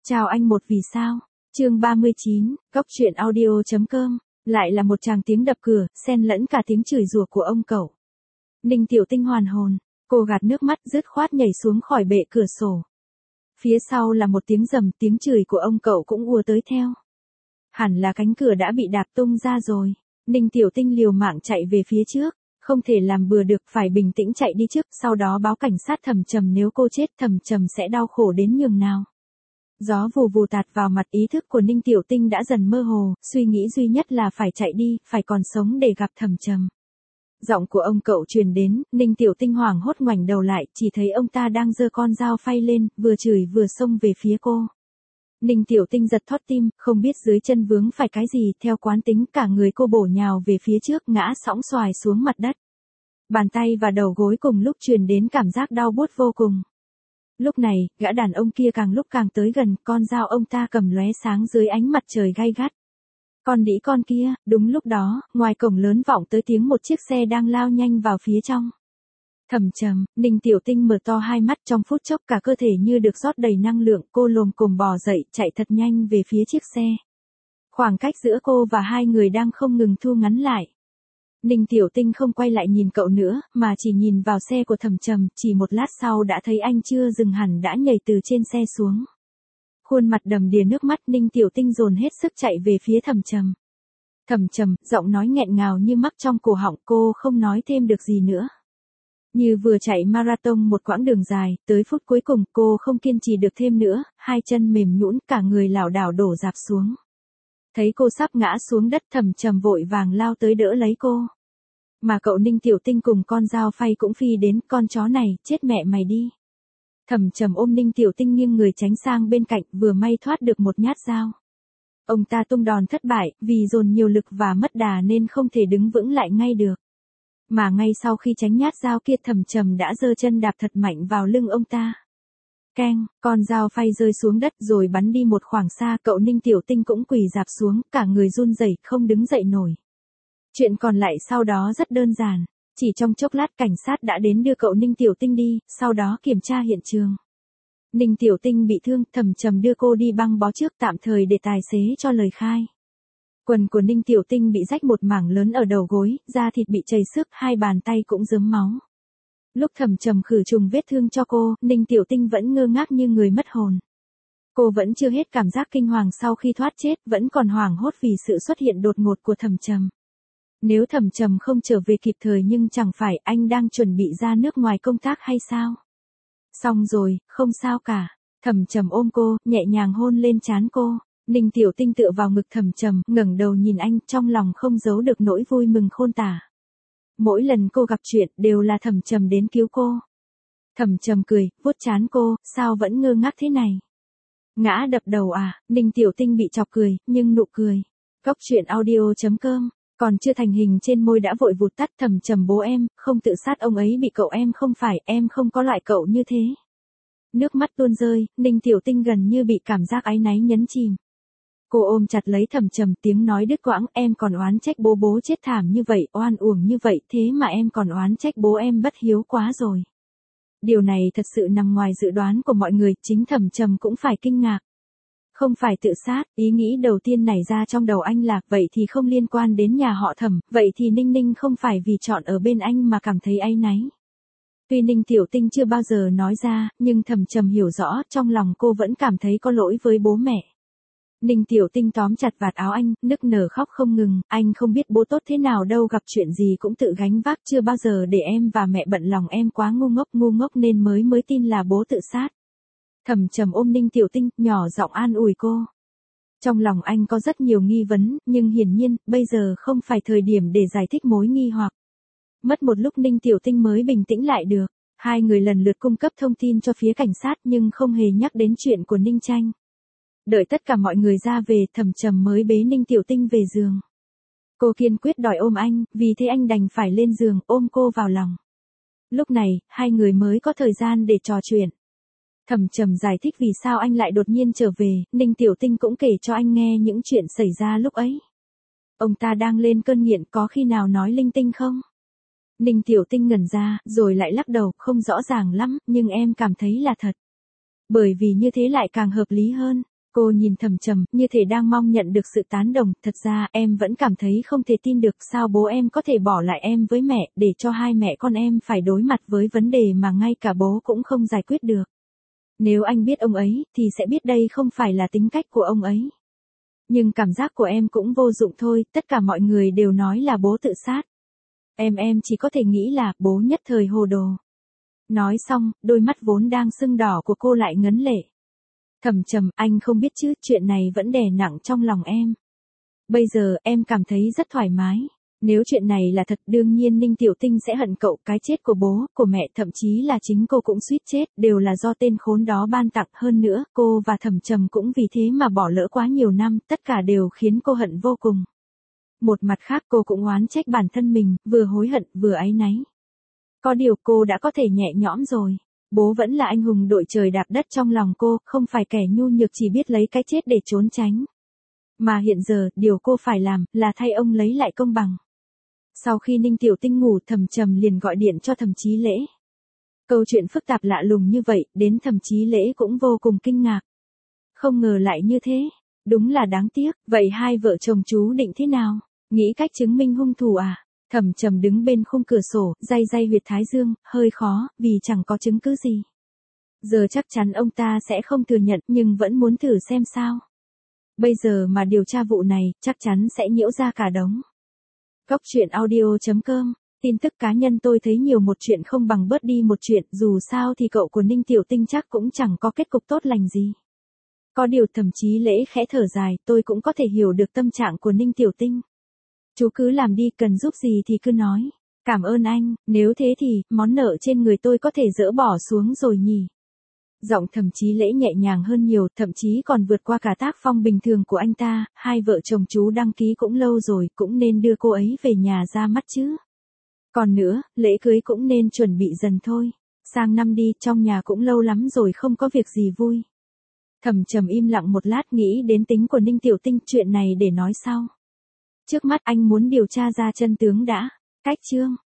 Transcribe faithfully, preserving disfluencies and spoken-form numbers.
Chào anh một vì sao. Chương ba mươi chín, Cóc truyện audio chấm com. Lại là một tràng tiếng đập cửa, xen lẫn cả tiếng chửi rủa của ông cậu. Ninh Tiểu Tinh hoàn hồn, cô gạt nước mắt dứt khoát nhảy xuống khỏi bệ cửa sổ. Phía sau là một tiếng rầm, tiếng chửi của ông cậu cũng ùa tới theo. Hẳn là cánh cửa đã bị đạp tung ra rồi. Ninh Tiểu Tinh liều mạng chạy về phía trước, không thể làm bừa được, phải bình tĩnh chạy đi trước, sau đó báo cảnh sát Thẩm Trầm, nếu cô chết Thẩm Trầm sẽ đau khổ đến nhường nào. Gió vù vù tạt vào mặt, ý thức của Ninh Tiểu Tinh đã dần mơ hồ, suy nghĩ duy nhất là phải chạy đi, phải còn sống để gặp Thẩm Trầm. Giọng của ông cậu truyền đến, Ninh Tiểu Tinh hoảng hốt ngoảnh đầu lại, chỉ thấy ông ta đang giơ con dao phay lên, vừa chửi vừa xông về phía cô. Ninh Tiểu Tinh giật thót tim, không biết dưới chân vướng phải cái gì, theo quán tính cả người cô bổ nhào về phía trước, ngã sõng xoài xuống mặt đất. Bàn tay và đầu gối cùng lúc truyền đến cảm giác đau buốt vô cùng. Lúc này, gã đàn ông kia càng lúc càng tới gần, con dao ông ta cầm lóe sáng dưới ánh mặt trời gay gắt. Con đĩ con kia, đúng lúc đó, ngoài cổng lớn vọng tới tiếng một chiếc xe đang lao nhanh vào phía trong. Thẩm Trầm, Ninh Tiểu Tinh mở to hai mắt, trong phút chốc cả cơ thể như được rót đầy năng lượng, cô lồm cồm bò dậy, chạy thật nhanh về phía chiếc xe. Khoảng cách giữa cô và hai người đang không ngừng thu ngắn lại. Ninh Tiểu Tinh không quay lại nhìn cậu nữa, mà chỉ nhìn vào xe của Thẩm Trầm, chỉ một lát sau đã thấy anh chưa dừng hẳn đã nhảy từ trên xe xuống. Khuôn mặt đầm đìa nước mắt, Ninh Tiểu Tinh dồn hết sức chạy về phía Thẩm Trầm. Thẩm Trầm, giọng nói nghẹn ngào như mắc trong cổ họng, cô không nói thêm được gì nữa. Như vừa chạy marathon một quãng đường dài, tới phút cuối cùng cô không kiên trì được thêm nữa, hai chân mềm nhũn, cả người lảo đảo đổ rạp xuống. Thấy cô sắp ngã xuống đất, Thẩm Trầm vội vàng lao tới đỡ lấy cô. Mà cậu Ninh Tiểu Tinh cùng con dao phay cũng phi đến, con chó này, chết mẹ mày đi. Thẩm Trầm ôm Ninh Tiểu Tinh nghiêng người tránh sang bên cạnh, vừa may thoát được một nhát dao. Ông ta tung đòn thất bại, vì dồn nhiều lực và mất đà nên không thể đứng vững lại ngay được. Mà ngay sau khi tránh nhát dao kia, Thẩm Trầm đã giơ chân đạp thật mạnh vào lưng ông ta. Keng, con dao phay rơi xuống đất rồi bắn đi một khoảng xa, cậu Ninh Tiểu Tinh cũng quỳ rạp xuống, cả người run rẩy, không đứng dậy nổi. Chuyện còn lại sau đó rất đơn giản, chỉ trong chốc lát cảnh sát đã đến đưa cậu Ninh Tiểu Tinh đi, sau đó kiểm tra hiện trường. Ninh Tiểu Tinh bị thương, Thẩm Trầm đưa cô đi băng bó trước tạm thời để tài xế cho lời khai. Quần của Ninh Tiểu Tinh bị rách một mảng lớn ở đầu gối, da thịt bị chảy xước, hai bàn tay cũng rớm máu. Lúc Thẩm Trầm khử trùng vết thương cho cô, Ninh Tiểu Tinh vẫn ngơ ngác như người mất hồn. Cô vẫn chưa hết cảm giác kinh hoàng sau khi thoát chết, vẫn còn hoảng hốt vì sự xuất hiện đột ngột của Thẩm Trầm. Nếu Thẩm Trầm không trở về kịp thời, nhưng chẳng phải anh đang chuẩn bị ra nước ngoài công tác hay sao? Xong rồi, không sao cả. Thẩm Trầm ôm cô, nhẹ nhàng hôn lên trán cô. Ninh Tiểu Tinh tựa vào ngực Thẩm Trầm, ngẩng đầu nhìn anh, trong lòng không giấu được nỗi vui mừng khôn tả. Mỗi lần cô gặp chuyện, đều là Thẩm Trầm đến cứu cô. Thẩm Trầm cười, vuốt trán cô, sao vẫn ngơ ngác thế này? Ngã đập đầu à? Ninh Tiểu Tinh bị chọc cười, nhưng nụ cười. Cóc truyện audio chấm com. Còn chưa thành hình trên môi đã vội vụt tắt. Thẩm Trầm, bố em, không tự sát, ông ấy bị cậu, em không phải, em không có loại cậu như thế. Nước mắt tuôn rơi, Ninh Tiểu Tinh gần như bị cảm giác áy náy nhấn chìm. Cô ôm chặt lấy Thẩm Trầm, tiếng nói đứt quãng, em còn oán trách bố bố chết thảm như vậy, oan uổng như vậy, thế mà em còn oán trách bố em bất hiếu quá rồi. Điều này thật sự nằm ngoài dự đoán của mọi người, chính Thẩm Trầm cũng phải kinh ngạc. Không phải tự sát, ý nghĩ đầu tiên nảy ra trong đầu anh là, vậy thì không liên quan đến nhà họ Thẩm, vậy thì Ninh Ninh không phải vì chọn ở bên anh mà cảm thấy áy náy. Tuy Ninh Tiểu Tinh chưa bao giờ nói ra, nhưng Thẩm Trầm hiểu rõ, trong lòng cô vẫn cảm thấy có lỗi với bố mẹ. Ninh Tiểu Tinh tóm chặt vạt áo anh, nức nở khóc không ngừng, anh không biết bố tốt thế nào đâu, gặp chuyện gì cũng tự gánh vác, chưa bao giờ để em và mẹ bận lòng, em quá ngu ngốc, ngu ngốc nên mới mới tin là bố tự sát. Thẩm Trầm ôm Ninh Tiểu Tinh, nhỏ giọng an ủi cô. Trong lòng anh có rất nhiều nghi vấn, nhưng hiển nhiên, bây giờ không phải thời điểm để giải thích mối nghi hoặc. Mất một lúc Ninh Tiểu Tinh mới bình tĩnh lại được, hai người lần lượt cung cấp thông tin cho phía cảnh sát nhưng không hề nhắc đến chuyện của Ninh Tranh. Đợi tất cả mọi người ra về, Thẩm Trầm mới bế Ninh Tiểu Tinh về giường. Cô kiên quyết đòi ôm anh, vì thế anh đành phải lên giường, ôm cô vào lòng. Lúc này, hai người mới có thời gian để trò chuyện. Thẩm Trầm giải thích vì sao anh lại đột nhiên trở về, Ninh Tiểu Tinh cũng kể cho anh nghe những chuyện xảy ra lúc ấy. Ông ta đang lên cơn nghiện, có khi nào nói linh tinh không? Ninh Tiểu Tinh ngẩn ra, rồi lại lắc đầu, không rõ ràng lắm, nhưng em cảm thấy là thật. Bởi vì như thế lại càng hợp lý hơn. Cô nhìn Thẩm Trầm, như thể đang mong nhận được sự tán đồng, thật ra em vẫn cảm thấy không thể tin được sao bố em có thể bỏ lại em với mẹ, để cho hai mẹ con em phải đối mặt với vấn đề mà ngay cả bố cũng không giải quyết được. Nếu anh biết ông ấy, thì sẽ biết đây không phải là tính cách của ông ấy. Nhưng cảm giác của em cũng vô dụng thôi, tất cả mọi người đều nói là bố tự sát. Em em chỉ có thể nghĩ là bố nhất thời hồ đồ. Nói xong, đôi mắt vốn đang sưng đỏ của cô lại ngấn lệ. Thẩm Trầm, anh không biết chứ, chuyện này vẫn đè nặng trong lòng em. Bây giờ, em cảm thấy rất thoải mái. Nếu chuyện này là thật, đương nhiên Ninh Tiểu Tinh sẽ hận cậu, cái chết của bố, của mẹ, thậm chí là chính cô cũng suýt chết, đều là do tên khốn đó ban tặng. Hơn nữa, cô và Thẩm Trầm cũng vì thế mà bỏ lỡ quá nhiều năm, tất cả đều khiến cô hận vô cùng. Một mặt khác cô cũng oán trách bản thân mình, vừa hối hận, vừa áy náy. Có điều cô đã có thể nhẹ nhõm rồi. Bố vẫn là anh hùng đội trời đạp đất trong lòng cô, không phải kẻ nhu nhược chỉ biết lấy cái chết để trốn tránh. Mà hiện giờ, điều cô phải làm, là thay ông lấy lại công bằng. Sau khi Ninh Tiểu Tinh ngủ, Thẩm Trầm liền gọi điện cho Thẩm Chí Lễ. Câu chuyện phức tạp lạ lùng như vậy, đến Thẩm Chí Lễ cũng vô cùng kinh ngạc. Không ngờ lại như thế, đúng là đáng tiếc, vậy hai vợ chồng chú định thế nào? Nghĩ cách chứng minh hung thủ à? Thẩm Trầm đứng bên khung cửa sổ, day day huyệt thái dương, hơi khó, vì chẳng có chứng cứ gì. Giờ chắc chắn ông ta sẽ không thừa nhận, nhưng vẫn muốn thử xem sao. Bây giờ mà điều tra vụ này, chắc chắn sẽ nhiễu ra cả đống. Góc truyện audio chấm com, tin tức cá nhân tôi thấy nhiều một chuyện không bằng bớt đi một chuyện, dù sao thì cậu của Ninh Tiểu Tinh chắc cũng chẳng có kết cục tốt lành gì. Có điều Thẩm Chí Lễ khẽ thở dài, tôi cũng có thể hiểu được tâm trạng của Ninh Tiểu Tinh. Chú cứ làm đi, cần giúp gì thì cứ nói. Cảm ơn anh, nếu thế thì, món nợ trên người tôi có thể dỡ bỏ xuống rồi nhỉ. Giọng Thẩm Chí Lễ nhẹ nhàng hơn nhiều, thậm chí còn vượt qua cả tác phong bình thường của anh ta, hai vợ chồng chú đăng ký cũng lâu rồi, cũng nên đưa cô ấy về nhà ra mắt chứ. Còn nữa, lễ cưới cũng nên chuẩn bị dần thôi. Sang năm đi, trong nhà cũng lâu lắm rồi không có việc gì vui. Thẩm Trầm im lặng một lát, nghĩ đến tính của Ninh Tiểu Tinh, chuyện này để nói sau. Trước mắt anh muốn điều tra ra chân tướng đã. Cách chương